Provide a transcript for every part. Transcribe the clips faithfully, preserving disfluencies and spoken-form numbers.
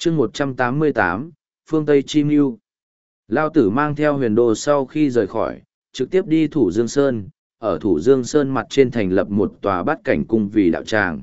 chương một trăm tám mươi tám, phương Tây Chi Mưu. Lao tử mang theo huyền đô sau khi rời khỏi, trực tiếp đi Thủ Dương Sơn, ở Thủ Dương Sơn mặt trên thành lập một tòa bát cảnh cung vì đạo tràng.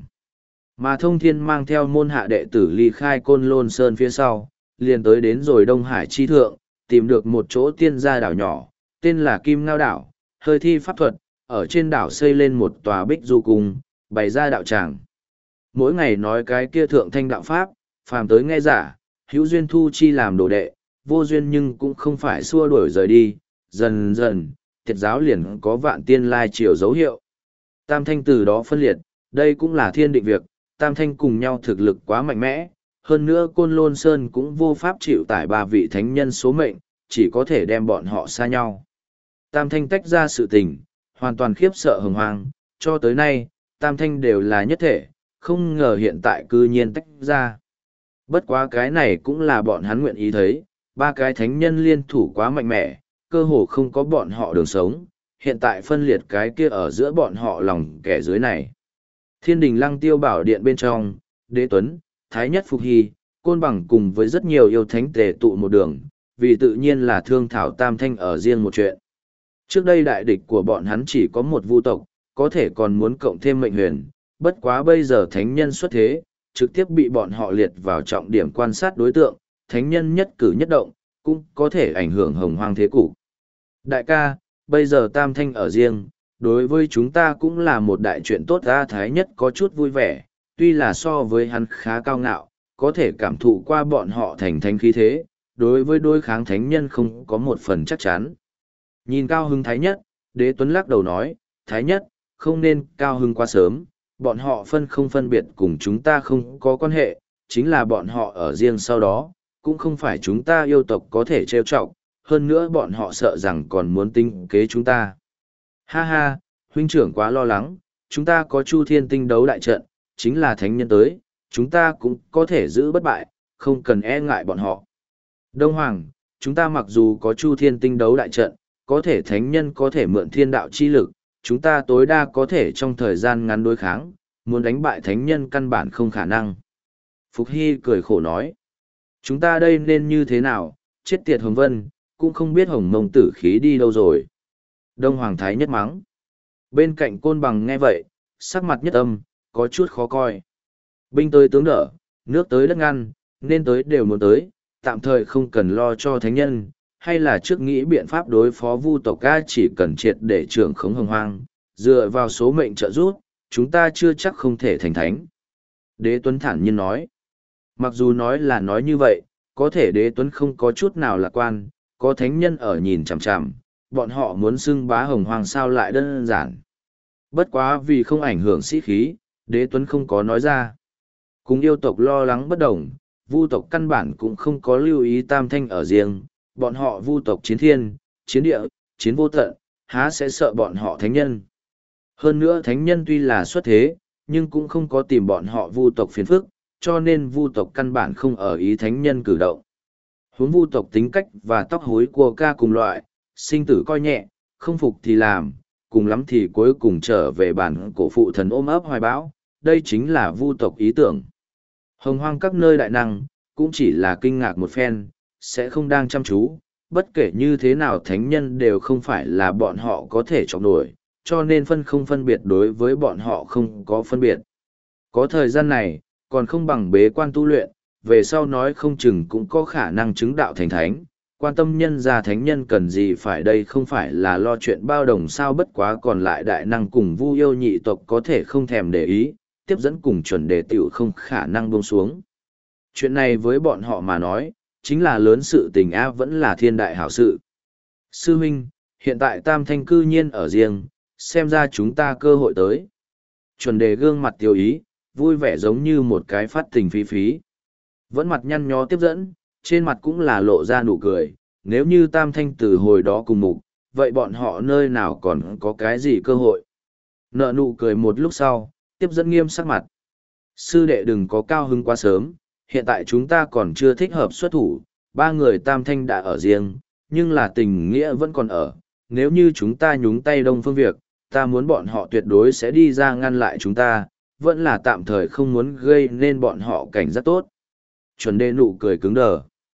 Mà Thông Thiên mang theo môn hạ đệ tử ly khai Côn Lôn Sơn phía sau, liền tới đến rồi Đông Hải chi thượng, tìm được một chỗ tiên gia đảo nhỏ, tên là Kim Ngao Đảo, hơi thi pháp thuật, ở trên đảo xây lên một tòa bích du cung, bày ra đạo tràng. Mỗi ngày nói cái kia thượng thanh đạo pháp, phàm tới nghe giả, hữu duyên thu chi làm đồ đệ, vô duyên nhưng cũng không phải xua đuổi rời đi, dần dần, thiệt giáo liền có vạn tiên lai triều dấu hiệu. Tam thanh từ đó phân liệt, đây cũng là thiên định việc, tam thanh cùng nhau thực lực quá mạnh mẽ, hơn nữa Côn Lôn Sơn cũng vô pháp chịu tải ba vị thánh nhân số mệnh, chỉ có thể đem bọn họ xa nhau. Tam thanh tách ra sự tình, hoàn toàn khiếp sợ hồng hoang, cho tới nay, tam thanh đều là nhất thể, không ngờ hiện tại cư nhiên tách ra. Bất quá cái này cũng là bọn hắn nguyện ý thấy, ba cái thánh nhân liên thủ quá mạnh mẽ, cơ hồ không có bọn họ đường sống, hiện tại phân liệt cái kia ở giữa bọn họ lòng kẻ dưới này. Thiên đình Lăng Tiêu Bảo Điện bên trong, Đế Tuấn, Thái Nhất Phục Hy, Côn Bằng cùng với rất nhiều yêu thánh tề tụ một đường, vì tự nhiên là thương thảo tam thanh ở riêng một chuyện. Trước đây đại địch của bọn hắn chỉ có một vu tộc, có thể còn muốn cộng thêm mệnh huyền, bất quá bây giờ thánh nhân xuất thế, trực tiếp bị bọn họ liệt vào trọng điểm quan sát đối tượng, thánh nhân nhất cử nhất động, cũng có thể ảnh hưởng hồng hoang thế cục. Đại ca, bây giờ tam thanh ở riêng, đối với chúng ta cũng là một đại chuyện tốt ra. Thái Nhất có chút vui vẻ, tuy là so với hắn khá cao ngạo, có thể cảm thụ qua bọn họ thành thánh khí thế, đối với đối kháng thánh nhân không có một phần chắc chắn. Nhìn cao hứng Thái Nhất, Đế Tuấn lắc đầu nói, Thái Nhất, không nên cao hứng quá sớm, bọn họ phân không phân biệt cùng chúng ta không có quan hệ, chính là bọn họ ở riêng sau đó, cũng không phải chúng ta yêu tộc có thể trêu chọc, hơn nữa bọn họ sợ rằng còn muốn tính kế chúng ta. Ha ha, huynh trưởng quá lo lắng, chúng ta có Chu Thiên Tinh đấu đại trận, chính là thánh nhân tới, chúng ta cũng có thể giữ bất bại, không cần e ngại bọn họ. Đông Hoàng, chúng ta mặc dù có Chu Thiên Tinh đấu đại trận, có thể thánh nhân có thể mượn thiên đạo chi lực, chúng ta tối đa có thể trong thời gian ngắn đối kháng, muốn đánh bại thánh nhân căn bản không khả năng. Phục Hy cười khổ nói, chúng ta đây nên như thế nào, chết tiệt Hồng Vân, cũng không biết Hồng Mông tử khí đi đâu rồi. Đông Hoàng Thái Nhất mắng. Bên cạnh Côn Bằng nghe vậy, sắc mặt nhất âm, có chút khó coi. Binh tới tướng đỡ, nước tới đất ngăn, nên tới đều muốn tới, tạm thời không cần lo cho thánh nhân, hay là trước nghĩ biện pháp đối phó vu tộc ca, chỉ cần triệt để trưởng khống hồng hoang, dựa vào số mệnh trợ giúp, chúng ta chưa chắc không thể thành thánh. Đế Tuấn thản nhiên nói. Mặc dù nói là nói như vậy, có thể Đế Tuấn không có chút nào lạc quan, có thánh nhân ở nhìn chằm chằm, bọn họ muốn xưng bá hồng hoang sao lại đơn giản. Bất quá vì không ảnh hưởng sĩ khí, Đế Tuấn không có nói ra. Cùng yêu tộc lo lắng bất đồng, vu tộc căn bản cũng không có lưu ý tam thanh ở riêng, bọn họ vu tộc chiến thiên, chiến địa, chiến vô tận, há sẽ sợ bọn họ thánh nhân. Hơn nữa thánh nhân tuy là xuất thế, nhưng cũng không có tìm bọn họ vu tộc phiền phức, cho nên vu tộc căn bản không ở ý thánh nhân cử động. Huống vu tộc tính cách và tóc hối của ca cùng loại, sinh tử coi nhẹ, không phục thì làm, cùng lắm thì cuối cùng trở về bản cổ phụ thần ôm ấp hoài bão, đây chính là vu tộc ý tưởng. Hồng hoang các nơi đại năng, cũng chỉ là kinh ngạc một phen, sẽ không đang chăm chú, bất kể như thế nào thánh nhân đều không phải là bọn họ có thể chọc nổi, cho nên phân không phân biệt đối với bọn họ không có phân biệt. Có thời gian này, còn không bằng bế quan tu luyện, về sau nói không chừng cũng có khả năng chứng đạo thành thánh, quan tâm nhân ra thánh nhân cần gì phải đây không phải là lo chuyện bao đồng sao bất quá còn lại đại năng cùng vu yêu nhị tộc có thể không thèm để ý, tiếp dẫn cùng chuẩn đề tiểu không khả năng buông xuống. Chuyện này với bọn họ mà nói, chính là lớn sự tình A vẫn là thiên đại hảo sự. Sư huynh, hiện tại tam thanh cư nhiên ở riêng, xem ra chúng ta cơ hội tới. Chuẩn đề gương mặt tiêu ý, vui vẻ giống như một cái phát tình phí phí. Vẫn mặt nhăn nhó tiếp dẫn, trên mặt cũng là lộ ra nụ cười, nếu như tam thanh từ hồi đó cùng mục, vậy bọn họ nơi nào còn có cái gì cơ hội. Nợ nụ cười một lúc sau, tiếp dẫn nghiêm sắc mặt. Sư đệ đừng có cao hứng quá sớm, hiện tại chúng ta còn chưa thích hợp xuất thủ, ba người tam thanh đã ở riêng, nhưng là tình nghĩa vẫn còn ở. Nếu như chúng ta nhúng tay đông phương việc, ta muốn bọn họ tuyệt đối sẽ đi ra ngăn lại chúng ta, vẫn là tạm thời không muốn gây nên bọn họ cảnh giác tốt. Chuẩn đề nụ cười cứng đờ.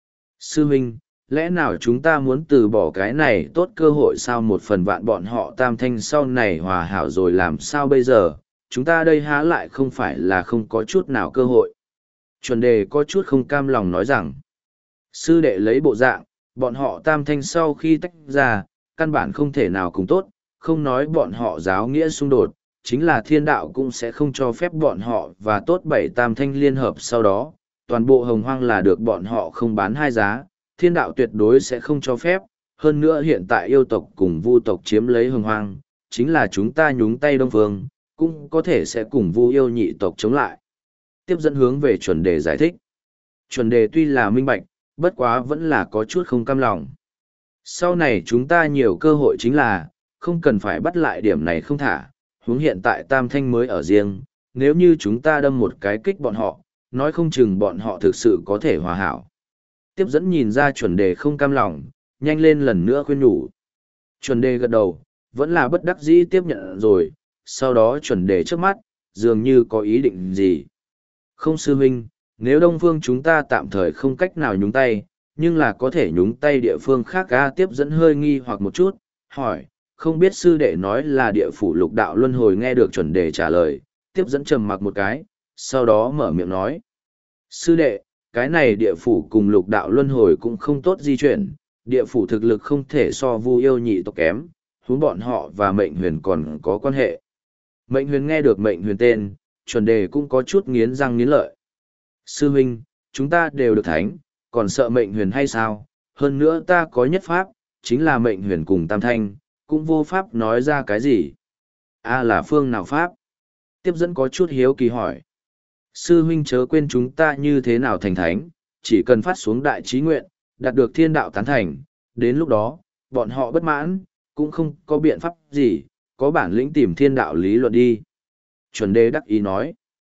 Sư huynh, lẽ nào chúng ta muốn từ bỏ cái này tốt cơ hội sao? Một phần vạn bọn họ tam thanh sau này hòa hảo rồi làm sao bây giờ? Chúng ta đây há lại không phải là không có chút nào cơ hội. Chuẩn đề có chút không cam lòng nói rằng, sư đệ lấy bộ dạng, bọn họ tam thanh sau khi tách ra, căn bản không thể nào cùng tốt, không nói bọn họ giáo nghĩa xung đột, chính là thiên đạo cũng sẽ không cho phép bọn họ và tốt bảy tam thanh liên hợp sau đó, toàn bộ hồng hoang là được bọn họ không bán hai giá, thiên đạo tuyệt đối sẽ không cho phép, hơn nữa hiện tại yêu tộc cùng vu tộc chiếm lấy hồng hoang, chính là chúng ta nhúng tay đông phương, cũng có thể sẽ cùng vu yêu nhị tộc chống lại. Tiếp dẫn hướng về chuẩn đề giải thích. Chuẩn đề tuy là minh bạch, bất quá vẫn là có chút không cam lòng. Sau này chúng ta nhiều cơ hội chính là, không cần phải bắt lại điểm này không thả, huống hiện tại tam thanh mới ở riêng, nếu như chúng ta đâm một cái kích bọn họ, nói không chừng bọn họ thực sự có thể hòa hảo. Tiếp dẫn nhìn ra chuẩn đề không cam lòng, nhanh lên lần nữa khuyên nhủ. Chuẩn đề gật đầu, vẫn là bất đắc dĩ tiếp nhận rồi, sau đó chuẩn đề trước mắt, dường như có ý định gì. Không sư huynh, nếu đông phương chúng ta tạm thời không cách nào nhúng tay, nhưng là có thể nhúng tay địa phương khác. A tiếp dẫn hơi nghi hoặc một chút, hỏi, không biết sư đệ nói là địa phủ lục đạo luân hồi. Nghe được chuẩn đề trả lời, tiếp dẫn trầm mặc một cái, sau đó mở miệng nói. Sư đệ, cái này địa phủ cùng lục đạo luân hồi cũng không tốt di chuyển, địa phủ thực lực không thể so vu yêu nhị tộc kém, huống bọn họ và mệnh huyền còn có quan hệ. Mệnh huyền nghe được mệnh huyền tên, chuẩn đề cũng có chút nghiến răng nghiến lợi. Sư huynh, chúng ta đều được thánh, còn sợ mệnh huyền hay sao? Hơn nữa ta có nhất pháp, chính là mệnh huyền cùng tam thanh, cũng vô pháp nói ra cái gì. A là phương nào pháp? Tiếp dẫn có chút hiếu kỳ hỏi. Sư huynh chớ quên chúng ta như thế nào thành thánh, chỉ cần phát xuống đại trí nguyện, đạt được thiên đạo tán thành, đến lúc đó, bọn họ bất mãn, cũng không có biện pháp gì, có bản lĩnh tìm thiên đạo lý luận đi. Chuẩn đề đắc ý nói.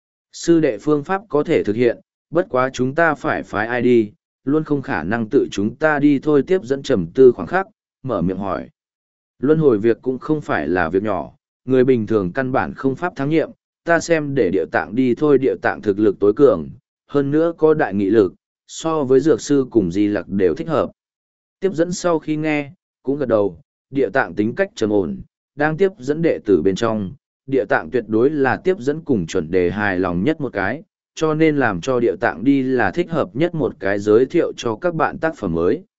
Sư đệ phương pháp có thể thực hiện, bất quá chúng ta phải phái ai đi, luôn không khả năng tự chúng ta đi thôi. Tiếp dẫn trầm tư khoảng khắc, mở miệng hỏi. Luân hồi việc cũng không phải là việc nhỏ, người bình thường căn bản không pháp thắng nhiệm, ta xem để địa tạng đi thôi. Địa tạng thực lực tối cường, hơn nữa có đại nghị lực, so với dược sư cùng di lặc đều thích hợp. Tiếp dẫn sau khi nghe, cũng gật đầu, địa tạng tính cách trầm ổn, đang tiếp dẫn đệ tử bên trong, địa tạng tuyệt đối là tiếp dẫn cùng chuẩn đề hài lòng nhất một cái, cho nên làm cho địa tạng đi là thích hợp nhất một cái giới thiệu cho các bạn tác phẩm mới.